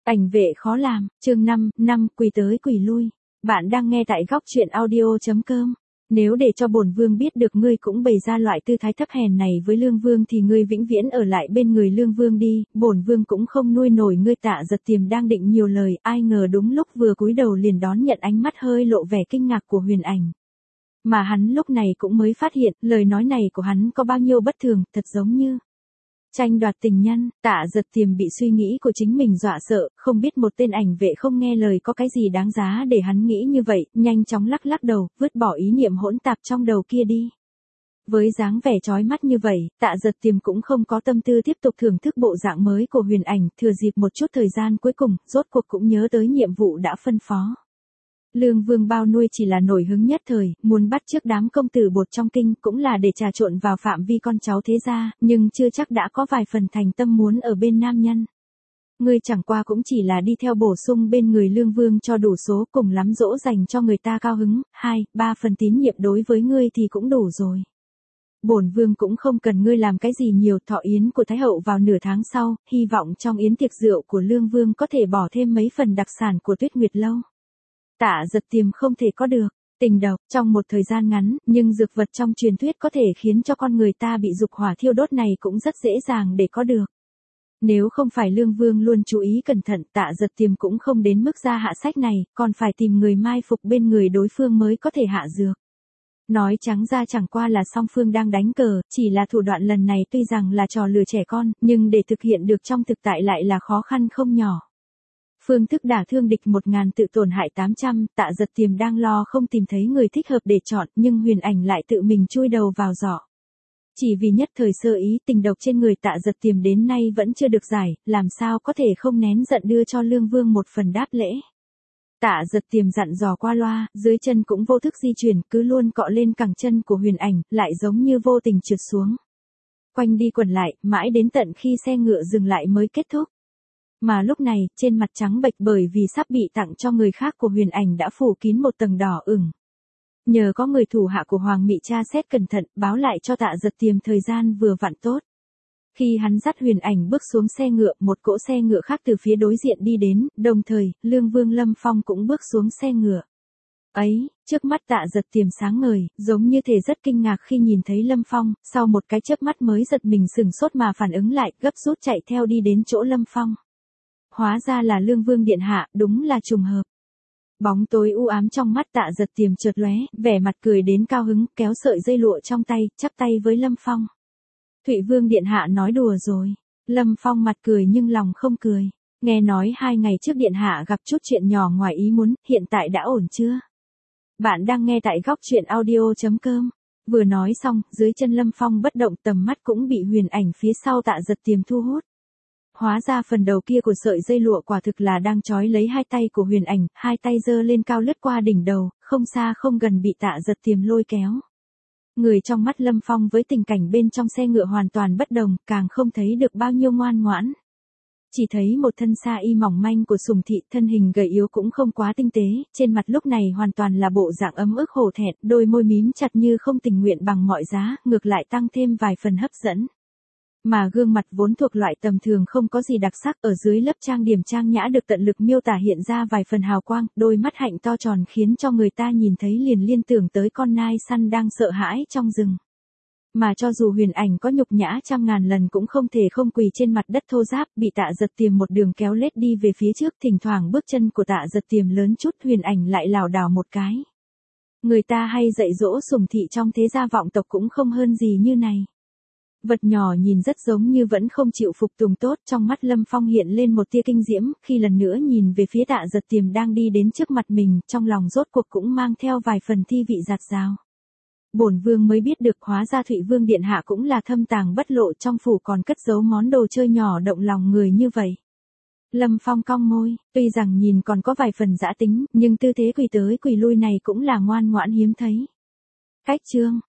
Ảnh vệ khó làm, chương 5, quỳ tới quỳ lui. Bạn đang nghe tại góc truyện audio.com. Nếu để cho bổn vương biết được ngươi cũng bày ra loại tư thái thấp hèn này với lương vương thì ngươi vĩnh viễn ở lại bên người lương vương đi, bổn vương cũng không nuôi nổi ngươi. Tạ Giật Tiềm đang định nhiều lời, ai ngờ đúng lúc vừa cúi đầu liền đón nhận ánh mắt hơi lộ vẻ kinh ngạc của Huyền Ảnh. Mà hắn lúc này cũng mới phát hiện, lời nói này của hắn có bao nhiêu bất thường, thật giống như tranh đoạt tình nhân. Tạ Giật Tiềm bị suy nghĩ của chính mình dọa sợ, không biết một tên ảnh vệ không nghe lời có cái gì đáng giá để hắn nghĩ như vậy, nhanh chóng lắc lắc đầu, vứt bỏ ý niệm hỗn tạp trong đầu kia đi. Với dáng vẻ chói mắt như vậy, Tạ Giật Tiềm cũng không có tâm tư tiếp tục thưởng thức bộ dạng mới của Huyền Ảnh, thừa dịp một chút thời gian cuối cùng, rốt cuộc cũng nhớ tới nhiệm vụ đã phân phó. Lương Vương bao nuôi chỉ là nổi hứng nhất thời, muốn bắt chước đám công tử bột trong kinh cũng là để trà trộn vào phạm vi con cháu thế gia, nhưng chưa chắc đã có vài phần thành tâm muốn ở bên nam nhân. Ngươi chẳng qua cũng chỉ là đi theo bổ sung bên người Lương Vương cho đủ số, cùng lắm dỗ dành cho người ta cao hứng, 2-3 phần tín nhiệm đối với ngươi thì cũng đủ rồi. Bổn vương cũng không cần ngươi làm cái gì nhiều. Thọ yến của Thái hậu vào nửa tháng sau, hy vọng trong yến tiệc rượu của Lương Vương có thể bỏ thêm mấy phần đặc sản của Tuyết Nguyệt Lâu. Tạ Giật Tiềm không thể có được tình độc trong một thời gian ngắn, nhưng dược vật trong truyền thuyết có thể khiến cho con người ta bị dục hỏa thiêu đốt này cũng rất dễ dàng để có được. Nếu không phải Lương Vương luôn chú ý cẩn thận, Tạ Giật Tiềm cũng không đến mức ra hạ sách này, còn phải tìm người mai phục bên người đối phương mới có thể hạ dược. Nói trắng ra chẳng qua là song phương đang đánh cờ, chỉ là thủ đoạn lần này tuy rằng là trò lừa trẻ con, nhưng để thực hiện được trong thực tại lại là khó khăn không nhỏ. Phương thức đả thương địch 1000 tự tổn hại 800, Tạ Giật Tiềm đang lo không tìm thấy người thích hợp để chọn, nhưng Huyền Ảnh lại tự mình chui đầu vào giỏ. Chỉ vì nhất thời sơ ý, tình độc trên người Tạ Giật Tiềm đến nay vẫn chưa được giải, làm sao có thể không nén giận đưa cho Lương Vương một phần đáp lễ. Tạ Giật Tiềm dặn dò qua loa, dưới chân cũng vô thức di chuyển, cứ luôn cọ lên cẳng chân của Huyền Ảnh, lại giống như vô tình trượt xuống. Quanh đi quẩn lại, mãi đến tận khi xe ngựa dừng lại mới kết thúc. Mà lúc này, trên mặt trắng bệch bởi vì sắp bị tặng cho người khác của Huyền Ảnh đã phủ kín một tầng đỏ ửng. Nhờ có người thủ hạ của Hoàng Mị tra xét cẩn thận, báo lại cho Tạ Giật Tiềm thời gian vừa vặn tốt. Khi hắn dắt Huyền Ảnh bước xuống xe ngựa, một cỗ xe ngựa khác từ phía đối diện đi đến, đồng thời, Lương Vương Lâm Phong cũng bước xuống xe ngựa. Ấy, trước mắt Tạ Giật Tiềm sáng ngời, giống như thể rất kinh ngạc khi nhìn thấy Lâm Phong, sau một cái chớp mắt mới giật mình sửng sốt mà phản ứng lại, gấp rút chạy theo đi đến chỗ Lâm Phong. Hóa ra là Lương Vương điện hạ, đúng là trùng hợp. Bóng tối u ám trong mắt Tạ Giật Tiềm chợt lóe, vẻ mặt cười đến cao hứng, kéo sợi dây lụa trong tay, chắp tay với Lâm Phong. Thụy Vương điện hạ nói đùa rồi. Lâm Phong mặt cười nhưng lòng không cười. Nghe nói 2 ngày trước điện hạ gặp chút chuyện nhỏ ngoài ý muốn, hiện tại đã ổn chưa? Bạn đang nghe tại góc truyện audio.com. Vừa nói xong, dưới chân Lâm Phong bất động, tầm mắt cũng bị Huyền Ảnh phía sau Tạ Giật Tiềm thu hút. Hóa ra phần đầu kia của sợi dây lụa quả thực là đang trói lấy hai tay của Huyền Ảnh, hai tay giơ lên cao lướt qua đỉnh đầu, không xa không gần bị Tạ Giật Tiềm lôi kéo. Người trong mắt Lâm Phong với tình cảnh bên trong xe ngựa hoàn toàn bất đồng, càng không thấy được bao nhiêu ngoan ngoãn. Chỉ thấy một thân sa y mỏng manh của Sùng Thị, thân hình gầy yếu cũng không quá tinh tế, trên mặt lúc này hoàn toàn là bộ dạng ấm ức hổ thẹn, đôi môi mím chặt như không tình nguyện bằng mọi giá, ngược lại tăng thêm vài phần hấp dẫn. Mà gương mặt vốn thuộc loại tầm thường không có gì đặc sắc, ở dưới lớp trang điểm trang nhã được tận lực miêu tả hiện ra vài phần hào quang, đôi mắt hạnh to tròn khiến cho người ta nhìn thấy liền liên tưởng tới con nai săn đang sợ hãi trong rừng. Mà cho dù Huyền Ảnh có nhục nhã trăm ngàn lần cũng không thể không quỳ trên mặt đất thô ráp, bị Tạ Giật Tiềm một đường kéo lết đi về phía trước, thỉnh thoảng bước chân của Tạ Giật Tiềm lớn chút, Huyền Ảnh lại lảo đảo một cái. Người ta hay dạy dỗ Sùng Thị trong thế gia vọng tộc cũng không hơn gì như này. Vật nhỏ nhìn rất giống như vẫn không chịu phục tùng tốt, trong mắt Lâm Phong hiện lên một tia kinh diễm, khi lần nữa nhìn về phía Tạ Giật Tiềm đang đi đến trước mặt mình, trong lòng rốt cuộc cũng mang theo vài phần thi vị dạt dào. Bổn vương mới biết được hóa ra Thụy Vương điện hạ cũng là thâm tàng bất lộ, trong phủ còn cất giấu món đồ chơi nhỏ động lòng người như vậy. Lâm Phong cong môi, tuy rằng nhìn còn có vài phần dã tính, nhưng tư thế quỳ tới quỳ lui này cũng là ngoan ngoãn hiếm thấy. Cách chương